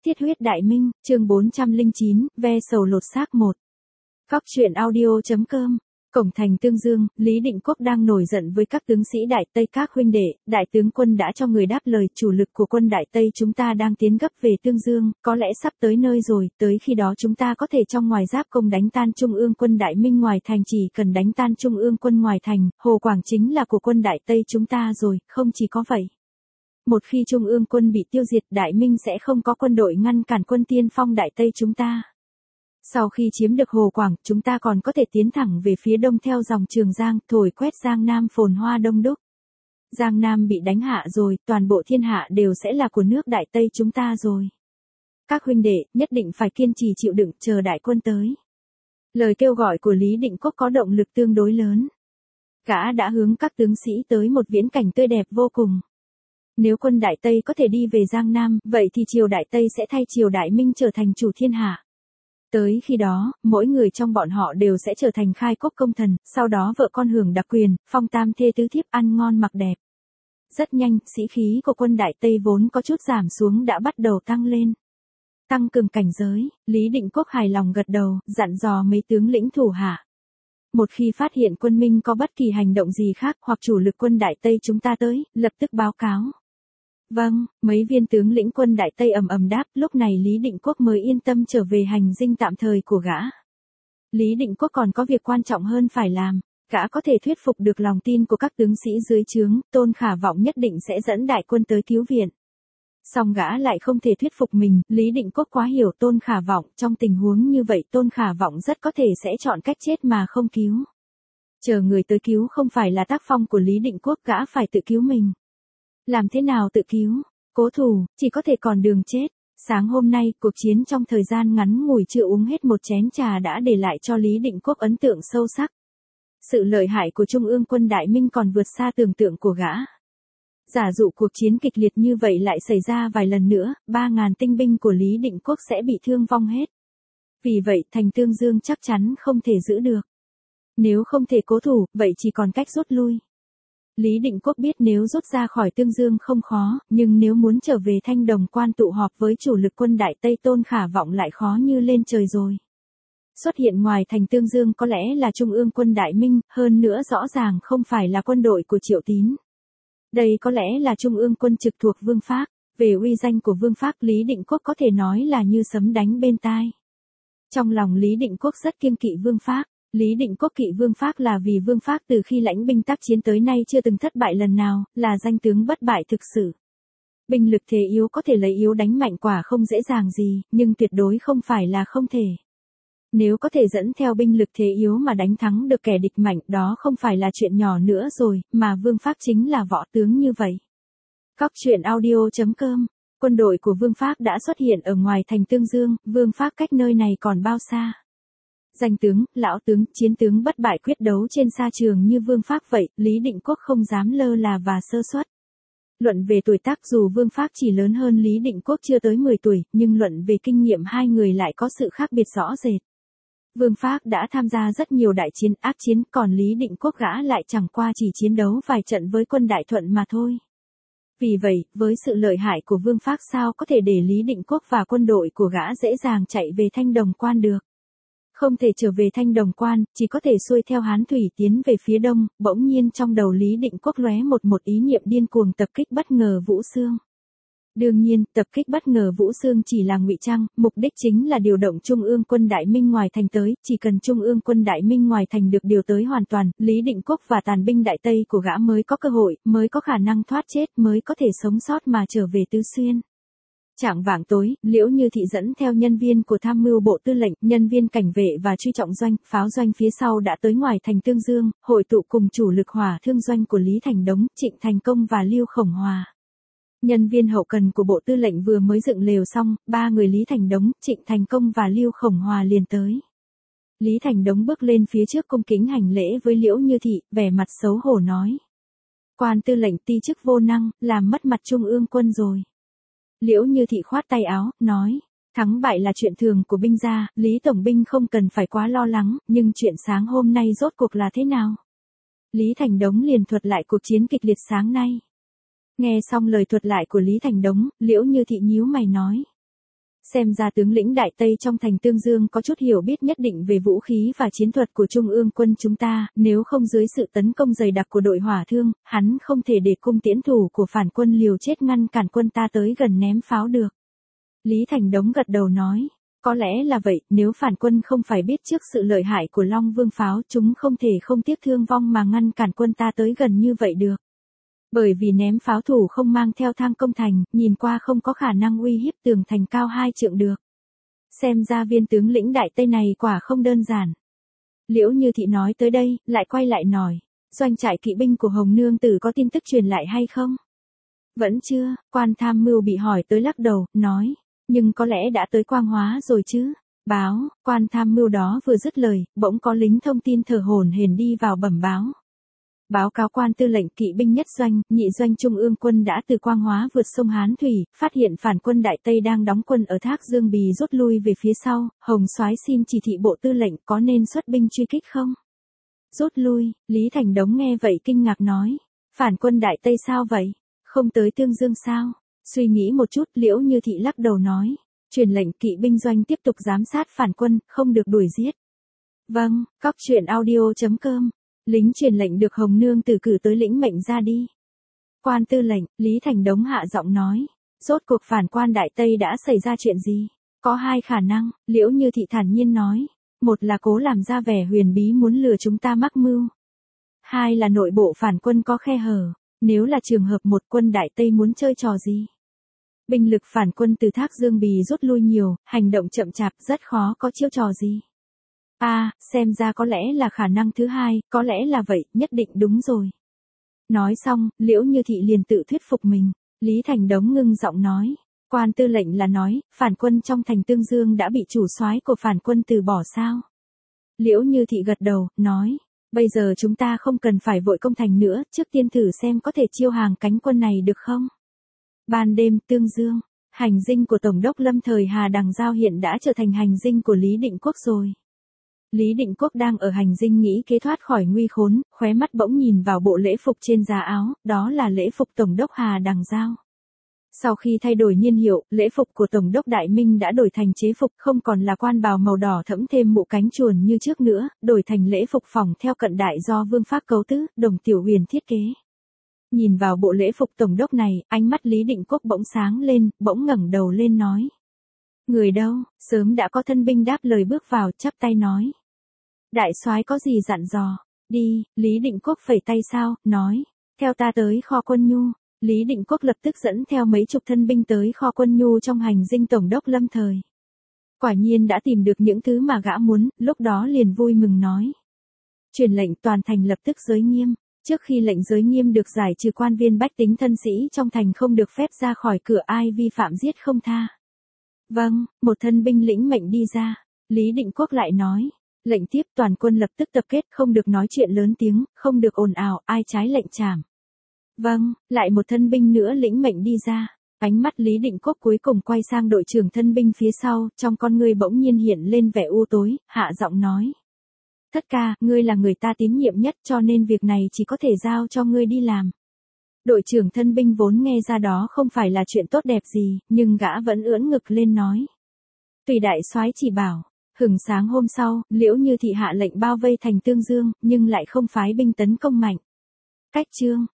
Thiết huyết đại minh, chương 409, ve sầu lột xác 1. Góc truyện audio.com. Cổng thành Tương Dương, Lý Định Quốc đang nổi giận với các tướng sĩ Đại Tây các huynh đệ, đại tướng quân đã cho người đáp lời, chủ lực của quân Đại Tây chúng ta đang tiến gấp về Tương Dương, có lẽ sắp tới nơi rồi, tới khi đó chúng ta có thể trong ngoài giáp công đánh tan Trung ương quân Đại Minh ngoài thành, chỉ cần đánh tan Trung ương quân ngoài thành, Hồ Quảng chính là của quân Đại Tây chúng ta rồi, không chỉ có vậy. Một khi Trung ương quân bị tiêu diệt, Đại Minh sẽ không có quân đội ngăn cản quân tiên phong Đại Tây chúng ta. Sau khi chiếm được Hồ Quảng, chúng ta còn có thể tiến thẳng về phía đông theo dòng Trường Giang, thổi quét Giang Nam phồn hoa đông đúc. Giang Nam bị đánh hạ rồi, toàn bộ thiên hạ đều sẽ là của nước Đại Tây chúng ta rồi. Các huynh đệ, nhất định phải kiên trì chịu đựng, chờ đại quân tới. Lời kêu gọi của Lý Định Quốc có động lực tương đối lớn. Gã đã hướng các tướng sĩ tới một viễn cảnh tươi đẹp vô cùng. Nếu quân Đại Tây có thể đi về Giang Nam, vậy thì triều Đại Tây sẽ thay triều Đại Minh trở thành chủ thiên hạ. Tới khi đó, mỗi người trong bọn họ đều sẽ trở thành khai quốc công thần, sau đó vợ con hưởng đặc quyền, phong tam thê tứ thiếp, ăn ngon mặc đẹp. Rất nhanh, sĩ khí của quân Đại Tây vốn có chút giảm xuống đã bắt đầu tăng lên. Tăng cường cảnh giới, Lý Định Quốc hài lòng gật đầu, dặn dò mấy tướng lĩnh thủ hạ. Một khi phát hiện quân Minh có bất kỳ hành động gì khác hoặc chủ lực quân Đại Tây chúng ta tới, lập tức báo cáo. Vâng, mấy viên tướng lĩnh quân Đại Tây ầm ầm đáp, lúc này Lý Định Quốc mới yên tâm trở về hành dinh tạm thời của gã. Lý Định Quốc còn có việc quan trọng hơn phải làm, gã có thể thuyết phục được lòng tin của các tướng sĩ dưới trướng, Tôn Khả Vọng nhất định sẽ dẫn đại quân tới cứu viện. Song gã lại không thể thuyết phục mình, Lý Định Quốc quá hiểu Tôn Khả Vọng, trong tình huống như vậy Tôn Khả Vọng rất có thể sẽ chọn cách chết mà không cứu. Chờ người tới cứu không phải là tác phong của Lý Định Quốc, gã phải tự cứu mình. Làm thế nào tự cứu? Cố thủ, chỉ có thể còn đường chết. Sáng hôm nay, cuộc chiến trong thời gian ngắn ngủi chưa uống hết một chén trà đã để lại cho Lý Định Quốc ấn tượng sâu sắc. Sự lợi hại của Trung ương quân Đại Minh còn vượt xa tưởng tượng của gã. Giả dụ cuộc chiến kịch liệt như vậy lại xảy ra vài lần nữa, 3.000 tinh binh của Lý Định Quốc sẽ bị thương vong hết. Vì vậy, thành Tương Dương chắc chắn không thể giữ được. Nếu không thể cố thủ, vậy chỉ còn cách rút lui. Lý Định Quốc biết nếu rút ra khỏi Tương Dương không khó, nhưng nếu muốn trở về Thanh Đồng Quan tụ họp với chủ lực quân Đại Tây Tôn Khả Vọng lại khó như lên trời rồi. Xuất hiện ngoài thành Tương Dương có lẽ là Trung ương quân Đại Minh, hơn nữa rõ ràng không phải là quân đội của Triệu Tín. Đây có lẽ là Trung ương quân trực thuộc Vương Phác. Về uy danh của Vương Phác, Lý Định Quốc có thể nói là như sấm đánh bên tai. Trong lòng Lý Định Quốc rất kiêng kỵ Vương Phác. Lý Định Quốc kỵ Vương Phác là vì Vương Phác từ khi lãnh binh tác chiến tới nay chưa từng thất bại lần nào, là danh tướng bất bại thực sự. Binh lực thế yếu có thể lấy yếu đánh mạnh quả không dễ dàng gì, nhưng tuyệt đối không phải là không thể. Nếu có thể dẫn theo binh lực thế yếu mà đánh thắng được kẻ địch mạnh, đó không phải là chuyện nhỏ nữa rồi, mà Vương Phác chính là võ tướng như vậy. Góc truyện audio.com. Quân đội của Vương Phác đã xuất hiện ở ngoài thành Tương Dương, Vương Phác cách nơi này còn bao xa? Danh tướng, lão tướng, chiến tướng bất bại quyết đấu trên sa trường như Vương Phác vậy, Lý Định Quốc không dám lơ là và sơ suất. Luận về tuổi tác dù Vương Phác chỉ lớn hơn Lý Định Quốc chưa tới 10 tuổi, nhưng luận về kinh nghiệm hai người lại có sự khác biệt rõ rệt. Vương Phác đã tham gia rất nhiều đại chiến ác chiến, còn Lý Định Quốc gã lại chẳng qua chỉ chiến đấu vài trận với quân Đại Thuận mà thôi. Vì vậy, với sự lợi hại của Vương Phác sao có thể để Lý Định Quốc và quân đội của gã dễ dàng chạy về Thanh Đồng Quan được. Không thể trở về Thanh Đồng Quan, chỉ có thể xuôi theo Hán Thủy tiến về phía đông, bỗng nhiên trong đầu Lý Định Quốc lóe một ý niệm điên cuồng tập kích bất ngờ Vũ Xương. Đương nhiên, tập kích bất ngờ Vũ Xương chỉ là ngụy trang, mục đích chính là điều động Trung ương quân Đại Minh ngoài thành tới, chỉ cần Trung ương quân Đại Minh ngoài thành được điều tới hoàn toàn, Lý Định Quốc và tàn binh Đại Tây của gã mới có cơ hội, mới có khả năng thoát chết, mới có thể sống sót mà trở về Tứ Xuyên. Chạng vạng tối, Liễu Như Thị dẫn theo nhân viên của tham mưu bộ tư lệnh, nhân viên cảnh vệ và truy trọng doanh, pháo doanh phía sau đã tới ngoài thành Tương Dương, hội tụ cùng chủ lực hỏa thương doanh của Lý Thành Đống, Trịnh Thành Công và Lưu Khổng Hòa. Nhân viên hậu cần của bộ tư lệnh vừa mới dựng lều xong, ba người Lý Thành Đống, Trịnh Thành Công và Lưu Khổng Hòa liền tới. Lý Thành Đống bước lên phía trước cung kính hành lễ với Liễu Như Thị, vẻ mặt xấu hổ nói. Quan tư lệnh ti chức vô năng, làm mất mặt Trung ương quân rồi. Liễu Như Thị khoát tay áo, nói, thắng bại là chuyện thường của binh gia, Lý Tổng binh không cần phải quá lo lắng, nhưng chuyện sáng hôm nay rốt cuộc là thế nào? Lý Thành Đống liền thuật lại cuộc chiến kịch liệt sáng nay. Nghe xong lời thuật lại của Lý Thành Đống, Liễu Như Thị nhíu mày nói. Xem ra tướng lĩnh Đại Tây trong thành Tương Dương có chút hiểu biết nhất định về vũ khí và chiến thuật của Trung ương quân chúng ta, nếu không dưới sự tấn công dày đặc của đội hỏa thương, hắn không thể để cung tiễn thủ của phản quân liều chết ngăn cản quân ta tới gần ném pháo được. Lý Thành Đống gật đầu nói, có lẽ là vậy, nếu phản quân không phải biết trước sự lợi hại của Long Vương pháo, chúng không thể không tiếc thương vong mà ngăn cản quân ta tới gần như vậy được. Bởi vì ném pháo thủ không mang theo thang công thành, nhìn qua không có khả năng uy hiếp tường thành cao 2 trượng được. Xem ra viên tướng lĩnh Đại Tây này quả không đơn giản. Liễu Như Thị nói tới đây, lại quay lại nói, doanh trại kỵ binh của Hồng Nương Tử có tin tức truyền lại hay không? Vẫn chưa, quan tham mưu bị hỏi tới lắc đầu, nói, nhưng có lẽ đã tới Quang Hóa rồi chứ. Báo, quan tham mưu đó vừa dứt lời, bỗng có lính thông tin thở hổn hển đi vào bẩm báo. Báo cáo quan tư lệnh kỵ binh nhất doanh, nhị doanh Trung ương quân đã từ Quang Hóa vượt sông Hán Thủy, phát hiện phản quân Đại Tây đang đóng quân ở Thác Dương Bì rút lui về phía sau, Hồng Soái xin chỉ thị bộ tư lệnh có nên xuất binh truy kích không? Rút lui, Lý Thành Đống nghe vậy kinh ngạc nói, phản quân Đại Tây sao vậy? Không tới Tương Dương sao? Suy nghĩ một chút, Liễu Như Thị lắc đầu nói, truyền lệnh kỵ binh doanh tiếp tục giám sát phản quân, không được đuổi giết. Vâng, cóc truyện audio.com. Lính truyền lệnh được Hồng Nương Tử cử tới lĩnh mệnh ra đi. Quan tư lệnh, Lý Thành Đống hạ giọng nói, rốt cuộc phản quan Đại Tây đã xảy ra chuyện gì? Có 2 khả năng, Liễu Như Thị thản nhiên nói, một là cố làm ra vẻ huyền bí muốn lừa chúng ta mắc mưu. 2 là nội bộ phản quân có khe hở, nếu là trường hợp một quân Đại Tây muốn chơi trò gì? Binh lực phản quân từ Thác Dương Bì rút lui nhiều, hành động chậm chạp, rất khó có chiêu trò gì. Xem ra có lẽ là khả năng thứ 2, có lẽ là vậy, nhất định đúng rồi. Nói xong, Liễu Như Thị liền tự thuyết phục mình, Lý Thành Đống ngưng giọng nói, quan tư lệnh là nói, phản quân trong thành Tương Dương đã bị chủ soái của phản quân từ bỏ sao? Liễu Như Thị gật đầu, nói, bây giờ chúng ta không cần phải vội công thành nữa, trước tiên thử xem có thể chiêu hàng cánh quân này được không? Ban đêm, Tương Dương, hành dinh của Tổng đốc lâm thời Hà Đằng Giao hiện đã trở thành hành dinh của Lý Định Quốc rồi. Lý Định Quốc đang ở hành dinh nghĩ kế thoát khỏi nguy khốn, khóe mắt bỗng nhìn vào bộ lễ phục trên giá áo, đó là lễ phục Tổng đốc Hà Đằng Giao. Sau khi thay đổi niên hiệu, lễ phục của Tổng đốc Đại Minh đã đổi thành chế phục, không còn là quan bào màu đỏ thẫm thêm mũ cánh chuồn như trước nữa, đổi thành lễ phục phỏng theo cận đại do Vương Phác cấu tứ, Đồng Tiểu Huyền thiết kế. Nhìn vào bộ lễ phục Tổng đốc này, ánh mắt Lý Định Quốc bỗng sáng lên, bỗng ngẩng đầu lên nói. Người đâu? Sớm đã có thân binh đáp lời bước vào, chắp tay nói. Đại soái có gì dặn dò? Đi, Lý Định Quốc phẩy tay sao, nói. Theo ta tới kho quân nhu. Lý Định Quốc lập tức dẫn theo mấy chục thân binh tới kho quân nhu trong hành dinh Tổng đốc lâm thời. Quả nhiên đã tìm được những thứ mà gã muốn, lúc đó liền vui mừng nói. Truyền lệnh toàn thành lập tức giới nghiêm. Trước khi lệnh giới nghiêm được giải trừ, quan viên bách tính thân sĩ trong thành không được phép ra khỏi cửa, ai vi phạm giết không tha. Vâng, một thân binh lĩnh mệnh đi ra. Lý Định Quốc lại nói. Lệnh tiếp, toàn quân lập tức tập kết, không được nói chuyện lớn tiếng, không được ồn ào, ai trái lệnh trảm. Vâng, lại một thân binh nữa lĩnh mệnh đi ra. Ánh mắt Lý Định Quốc cuối cùng quay sang đội trưởng thân binh phía sau, trong con ngươi bỗng nhiên hiện lên vẻ u tối, hạ giọng nói. Thất ca, ngươi là người ta tín nhiệm nhất, cho nên việc này chỉ có thể giao cho ngươi đi làm. Đội trưởng thân binh vốn nghe ra đó không phải là chuyện tốt đẹp gì, nhưng gã vẫn ưỡn ngực lên nói. Tùy đại soái chỉ bảo. Hừng sáng hôm sau, Liễu Như Thị hạ lệnh bao vây thành Tương Dương, nhưng lại không phái binh tấn công mạnh. Cách chương